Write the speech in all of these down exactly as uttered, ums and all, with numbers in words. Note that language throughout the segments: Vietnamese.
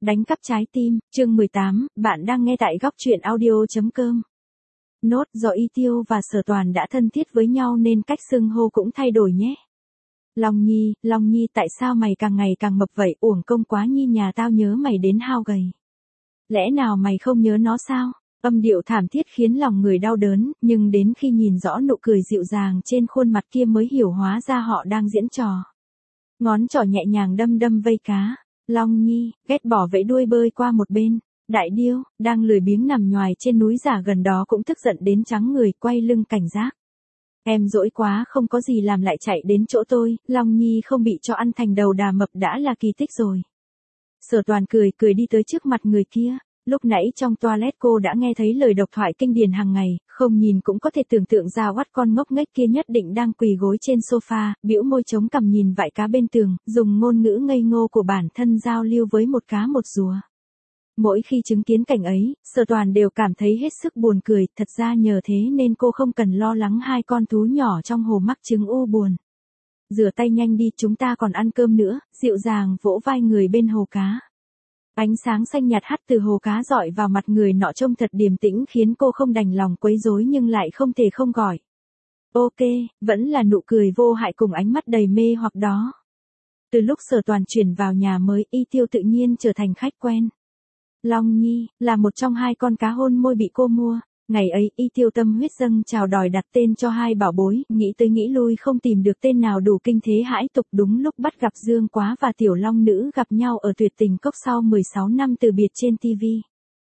Đánh cắp trái tim, chương mười tám, bạn đang nghe tại góc truyện audio.com. Nốt, do Y Tiêu và Sở Toàn đã thân thiết với nhau nên cách xưng hô cũng thay đổi nhé. Long Nhi, Long Nhi tại sao mày càng ngày càng mập vậy, uổng công quá Nhi, nhà tao nhớ mày đến hao gầy. Lẽ nào mày không nhớ nó sao? Âm điệu thảm thiết khiến lòng người đau đớn, nhưng đến khi nhìn rõ nụ cười dịu dàng trên khuôn mặt kia mới hiểu hóa ra họ đang diễn trò. Ngón trỏ nhẹ nhàng đâm đâm vây cá. Long Nhi, ghét bỏ vẫy đuôi bơi qua một bên. Đại Điêu, đang lười biếng nằm nhoài trên núi giả gần đó cũng tức giận đến trắng người, quay lưng cảnh giác. Em dỗi quá không có gì làm lại chạy đến chỗ tôi, Long Nhi không bị cho ăn thành đầu đà mập đã là kỳ tích rồi. Sở Toàn cười cười đi tới trước mặt người kia. Lúc nãy trong toilet cô đã nghe thấy lời độc thoại kinh điển hàng ngày, không nhìn cũng có thể tưởng tượng ra oắt con ngốc nghếch kia nhất định đang quỳ gối trên sofa, bĩu môi chống cằm nhìn vại cá bên tường, dùng ngôn ngữ ngây ngô của bản thân giao lưu với một cá một rùa. Mỗi khi chứng kiến cảnh ấy, Sở Toàn đều cảm thấy hết sức buồn cười, thật ra nhờ thế nên cô không cần lo lắng hai con thú nhỏ trong hồ mắc chứng u buồn. Rửa tay nhanh đi, chúng ta còn ăn cơm nữa, dịu dàng vỗ vai người bên hồ cá. Ánh sáng xanh nhạt hắt từ hồ cá rọi vào mặt người nọ trông thật điềm tĩnh khiến cô không đành lòng quấy rối nhưng lại không thể không gọi. Ok, vẫn là nụ cười vô hại cùng ánh mắt đầy mê hoặc đó. Từ lúc Sở Toàn chuyển vào nhà mới, Y Tiêu tự nhiên trở thành khách quen. Long Nhi, là một trong hai con cá hôn môi bị cô mua. Ngày ấy, Y Tiêu tâm huyết dâng trào đòi đặt tên cho hai bảo bối, nghĩ tới nghĩ lui không tìm được tên nào đủ kinh thế hãi tục. Đúng lúc bắt gặp Dương Quá và Tiểu Long Nữ gặp nhau ở Tuyệt Tình Cốc sau mười sáu năm từ biệt trên ti vi.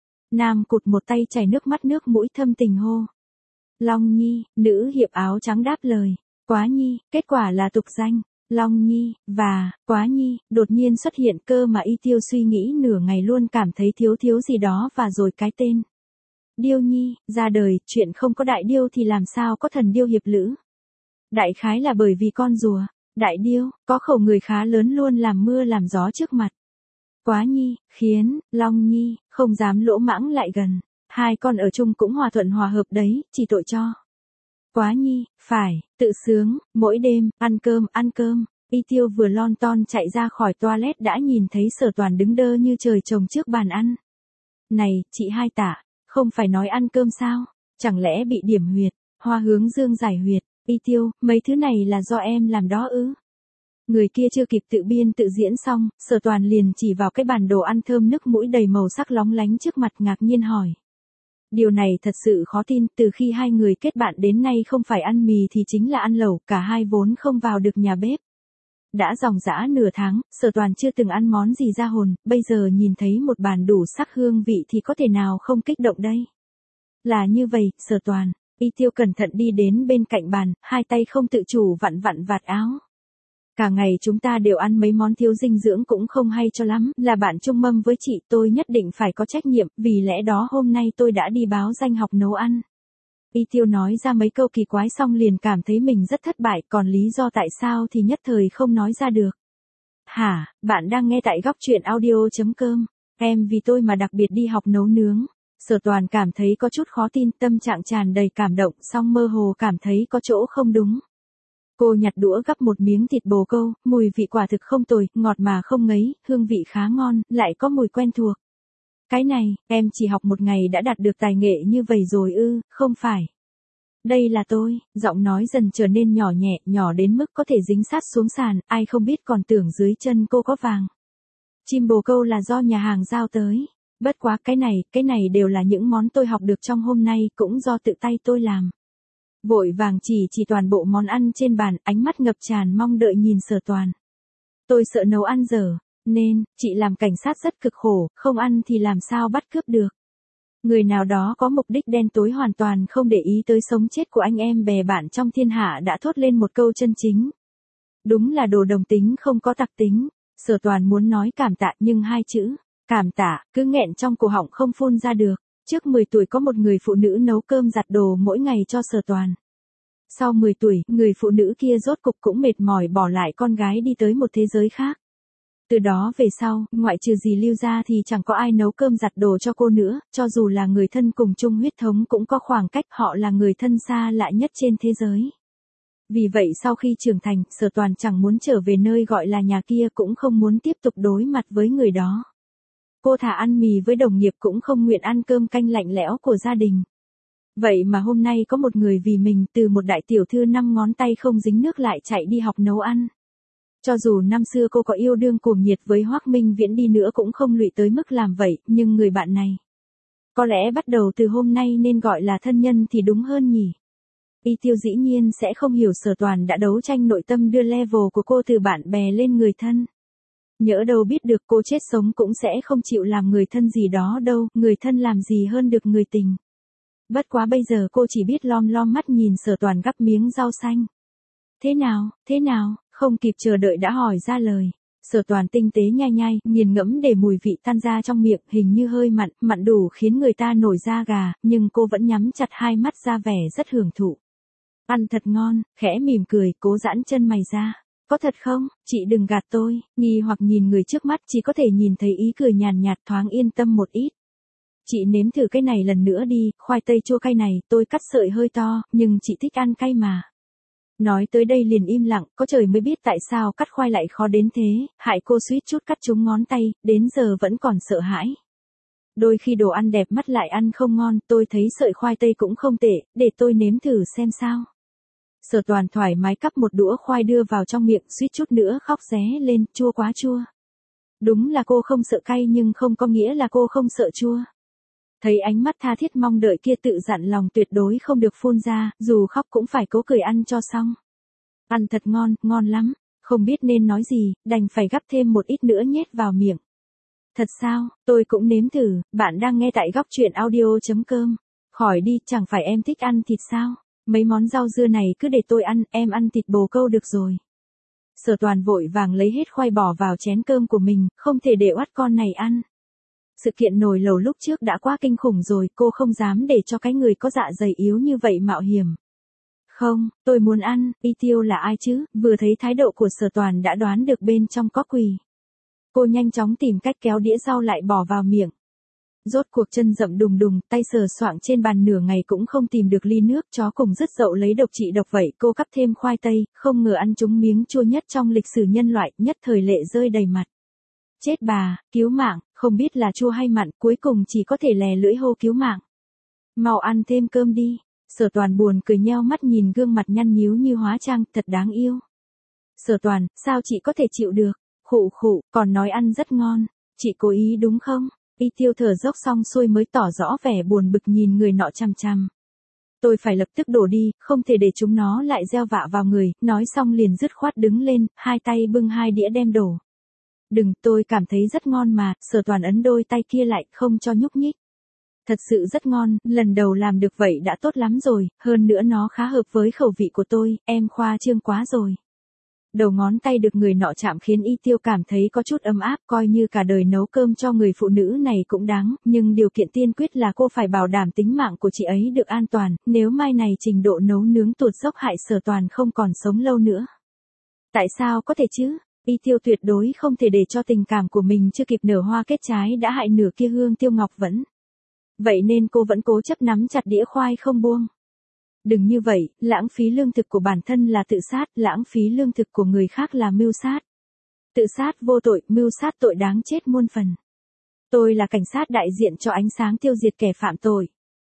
Nam cụt một tay chảy nước mắt nước mũi thâm tình hô. Long Nhi, nữ hiệp áo trắng đáp lời. Quá Nhi, kết quả là tục danh. Long Nhi, và, Quá Nhi, đột nhiên xuất hiện cơ mà Y Tiêu suy nghĩ nửa ngày luôn cảm thấy thiếu thiếu gì đó và rồi cái tên. Điêu Nhi, ra đời, chuyện không có đại điêu thì làm sao có thần điêu hiệp lữ. Đại khái là bởi vì con rùa, đại điêu, có khẩu người khá lớn luôn làm mưa làm gió trước mặt. Quá Nhi, khiến, Long Nhi, không dám lỗ mãng lại gần. Hai con ở chung cũng hòa thuận hòa hợp đấy, chỉ tội cho. Quá Nhi, phải, tự sướng, mỗi đêm, ăn cơm, ăn cơm. Y Tiêu vừa lon ton chạy ra khỏi toilet đã nhìn thấy Sở Toàn đứng đơ như trời trồng trước bàn ăn. Này, chị Hai Tả. Không phải nói ăn cơm sao? Chẳng lẽ bị điểm huyệt, Hoa Hướng Dương giải huyệt, Y Tiêu, mấy thứ này là do em làm đó ư? Người kia chưa kịp tự biên tự diễn xong, Sở Toàn liền chỉ vào cái bàn đồ ăn thơm nức mũi đầy màu sắc lóng lánh trước mặt ngạc nhiên hỏi. Điều này thật sự khó tin, từ khi hai người kết bạn đến nay không phải ăn mì thì chính là ăn lẩu, cả hai vốn không vào được nhà bếp. Đã dòng dã nửa tháng, Sở Toàn chưa từng ăn món gì ra hồn, bây giờ nhìn thấy một bàn đủ sắc hương vị thì có thể nào không kích động đây. Là như vậy, Sở Toàn. Y Tiêu cẩn thận đi đến bên cạnh bàn, hai tay không tự chủ vặn vặn vạt áo. Cả ngày chúng ta đều ăn mấy món thiếu dinh dưỡng cũng không hay cho lắm, là bạn chung mâm với chị, tôi nhất định phải có trách nhiệm, vì lẽ đó hôm nay tôi đã đi báo danh học nấu ăn. Y Tiêu nói ra mấy câu kỳ quái xong liền cảm thấy mình rất thất bại, còn lý do tại sao thì nhất thời không nói ra được. Hả, bạn đang nghe tại góc truyện audio.com, em vì tôi mà đặc biệt đi học nấu nướng. Sở Toàn cảm thấy có chút khó tin, tâm trạng tràn đầy cảm động, song mơ hồ cảm thấy có chỗ không đúng. Cô nhặt đũa gắp một miếng thịt bồ câu, mùi vị quả thực không tồi, ngọt mà không ngấy, hương vị khá ngon, lại có mùi quen thuộc. Cái này, em chỉ học một ngày đã đạt được tài nghệ như vậy rồi ư, không phải. Đây là tôi, giọng nói dần trở nên nhỏ nhẹ, nhỏ đến mức có thể dính sát xuống sàn, ai không biết còn tưởng dưới chân cô có vàng. Chim bồ câu là do nhà hàng giao tới. Bất quá cái này, cái này đều là những món tôi học được trong hôm nay, cũng do tự tay tôi làm. Vội vàng chỉ chỉ toàn bộ món ăn trên bàn, ánh mắt ngập tràn mong đợi nhìn Sở Toàn. Tôi sợ nấu ăn dở. Nên, chị làm cảnh sát rất cực khổ, không ăn thì làm sao bắt cướp được. Người nào đó có mục đích đen tối hoàn toàn không để ý tới sống chết của anh em bè bạn trong thiên hạ đã thốt lên một câu chân chính. Đúng là đồ đồng tính không có tặc tính. Sở Toàn muốn nói cảm tạ nhưng hai chữ, cảm tạ, cứ nghẹn trong cổ họng không phun ra được. Trước mười tuổi có một người phụ nữ nấu cơm giặt đồ mỗi ngày cho Sở Toàn. Sau mười tuổi, người phụ nữ kia rốt cục cũng mệt mỏi bỏ lại con gái đi tới một thế giới khác. Từ đó về sau, ngoại trừ dì Lưu ra thì chẳng có ai nấu cơm giặt đồ cho cô nữa, cho dù là người thân cùng chung huyết thống cũng có khoảng cách, họ là người thân xa lạ nhất trên thế giới. Vì vậy sau khi trưởng thành, Sở Toàn chẳng muốn trở về nơi gọi là nhà kia cũng không muốn tiếp tục đối mặt với người đó. Cô thà ăn mì với đồng nghiệp cũng không nguyện ăn cơm canh lạnh lẽo của gia đình. Vậy mà hôm nay có một người vì mình từ một đại tiểu thư năm ngón tay không dính nước lại chạy đi học nấu ăn. Cho dù năm xưa cô có yêu đương cuồng nhiệt với Hoắc Minh Viễn đi nữa cũng không lụy tới mức làm vậy, nhưng người bạn này. Có lẽ bắt đầu từ hôm nay nên gọi là thân nhân thì đúng hơn nhỉ. Y Tiêu dĩ nhiên sẽ không hiểu Sở Toàn đã đấu tranh nội tâm đưa level của cô từ bạn bè lên người thân. Nhỡ đâu biết được cô chết sống cũng sẽ không chịu làm người thân gì đó đâu, người thân làm gì hơn được người tình. Bất quá bây giờ cô chỉ biết lom lom mắt nhìn Sở Toàn gắp miếng rau xanh. Thế nào, thế nào, không kịp chờ đợi đã hỏi ra lời. Sở Toàn tinh tế nhai nhai, nghiền ngẫm để mùi vị tan ra trong miệng, hình như hơi mặn, mặn đủ khiến người ta nổi da gà, nhưng cô vẫn nhắm chặt hai mắt ra vẻ rất hưởng thụ. Ăn thật ngon, khẽ mỉm cười, cố giãn chân mày ra. Có thật không, chị đừng gạt tôi, nghi hoặc nhìn người trước mắt chỉ có thể nhìn thấy ý cười nhàn nhạt thoáng yên tâm một ít. Chị nếm thử cái này lần nữa đi, khoai tây chua cay này tôi cắt sợi hơi to, nhưng chị thích ăn cay mà. Nói tới đây liền im lặng, có trời mới biết tại sao cắt khoai lại khó đến thế, hại cô suýt chút cắt trúng ngón tay, đến giờ vẫn còn sợ hãi. Đôi khi đồ ăn đẹp mắt lại ăn không ngon, tôi thấy sợi khoai tây cũng không tệ, để tôi nếm thử xem sao. Sở Toàn thoải mái cắp một đũa khoai đưa vào trong miệng, suýt chút nữa khóc ré lên, chua quá chua. Đúng là cô không sợ cay nhưng không có nghĩa là cô không sợ chua. Thấy ánh mắt tha thiết mong đợi kia tự dặn lòng tuyệt đối không được phun ra, dù khóc cũng phải cố cười ăn cho xong. Ăn thật ngon, ngon lắm, không biết nên nói gì, đành phải gắp thêm một ít nữa nhét vào miệng. Thật sao, tôi cũng nếm thử, bạn đang nghe tại góc truyện audio chấm com. Khỏi đi, chẳng phải em thích ăn thịt sao? Mấy món rau dưa này cứ để tôi ăn, em ăn thịt bồ câu được rồi. Sở Toàn vội vàng lấy hết khoai bỏ vào chén cơm của mình, không thể để oắt con này ăn. Sự kiện nồi lẩu lúc trước đã quá kinh khủng rồi, cô không dám để cho cái người có dạ dày yếu như vậy mạo hiểm. Không, tôi muốn ăn, Y Tiêu là ai chứ, vừa thấy thái độ của Sở Toàn đã đoán được bên trong có quỷ. Cô nhanh chóng tìm cách kéo đĩa rau lại bỏ vào miệng. Rốt cuộc chân rậm đùng đùng, tay sờ soạng trên bàn nửa ngày cũng không tìm được ly nước, chó cùng dứt dậu lấy độc trị độc vậy, cô cắp thêm khoai tây, không ngờ ăn trúng miếng chua nhất trong lịch sử nhân loại, nhất thời lệ rơi đầy mặt. Chết bà, cứu mạng, không biết là chua hay mặn, cuối cùng chỉ có thể lè lưỡi hô cứu mạng. Mau ăn thêm cơm đi. Sở Toàn buồn cười nheo mắt nhìn gương mặt nhăn nhíu như hóa trang, thật đáng yêu. Sở Toàn, sao chị có thể chịu được? Khụ khụ, còn nói ăn rất ngon. Chị cố ý đúng không? Y Tiêu thở dốc xong xuôi mới tỏ rõ vẻ buồn bực nhìn người nọ chằm chằm. Tôi phải lập tức đổ đi, không thể để chúng nó lại gieo vạ vào người, nói xong liền dứt khoát đứng lên, hai tay bưng hai đĩa đem đổ. Đừng, tôi cảm thấy rất ngon mà, Sở Toàn ấn đôi tay kia lại, không cho nhúc nhích. Thật sự rất ngon, lần đầu làm được vậy đã tốt lắm rồi, hơn nữa nó khá hợp với khẩu vị của tôi, em khoa trương quá rồi. Đầu ngón tay được người nọ chạm khiến Y Tiêu cảm thấy có chút ấm áp, coi như cả đời nấu cơm cho người phụ nữ này cũng đáng, nhưng điều kiện tiên quyết là cô phải bảo đảm tính mạng của chị ấy được an toàn, nếu mai này trình độ nấu nướng tuột dốc hại Sở Toàn không còn sống lâu nữa. Tại sao có thể chứ? Y Tiêu tuyệt đối không thể để cho tình cảm của mình chưa kịp nở hoa kết trái đã hại nửa kia hương tiêu ngọc vẫn. Vậy nên cô vẫn cố chấp nắm chặt đĩa khoai không buông. Đừng như vậy, lãng phí lương thực của bản thân là tự sát, lãng phí lương thực của người khác là mưu sát. Tự sát vô tội, mưu sát tội đáng chết muôn phần. Tôi là cảnh sát đại diện cho ánh sáng tiêu diệt kẻ phạm tội.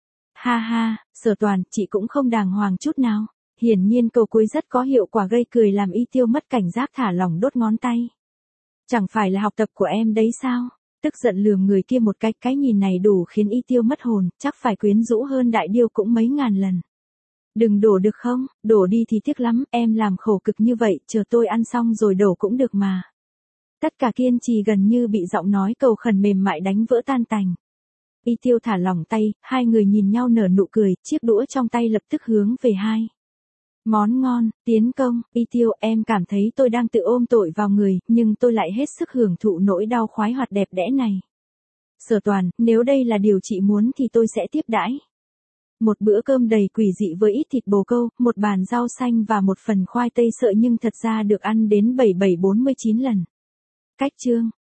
Ha ha, Sở Toàn, chị cũng không đàng hoàng chút nào. Hiển nhiên câu cuối rất có hiệu quả gây cười làm Y Tiêu mất cảnh giác thả lỏng đốt ngón tay. Chẳng phải là học tập của em đấy sao? Tức giận lườm người kia một cách, cái nhìn này đủ khiến Y Tiêu mất hồn, chắc phải quyến rũ hơn đại điêu cũng mấy ngàn lần. Đừng đổ được không, đổ đi thì tiếc lắm, em làm khổ cực như vậy, chờ tôi ăn xong rồi đổ cũng được mà. Tất cả kiên trì gần như bị giọng nói cầu khẩn mềm mại đánh vỡ tan tành. Y Tiêu thả lỏng tay, hai người nhìn nhau nở nụ cười, chiếc đũa trong tay lập tức hướng về hai. Món ngon, tiến công, Y Tiêu, em cảm thấy tôi đang tự ôm tội vào người, nhưng tôi lại hết sức hưởng thụ nỗi đau khoái hoạt đẹp đẽ này. Sở Toàn, nếu đây là điều chị muốn thì tôi sẽ tiếp đãi. Một bữa cơm đầy quỷ dị với ít thịt bồ câu, một bàn rau xanh và một phần khoai tây sợi nhưng thật ra được ăn đến bảy bảy bốn mươi chín lần. Cách chương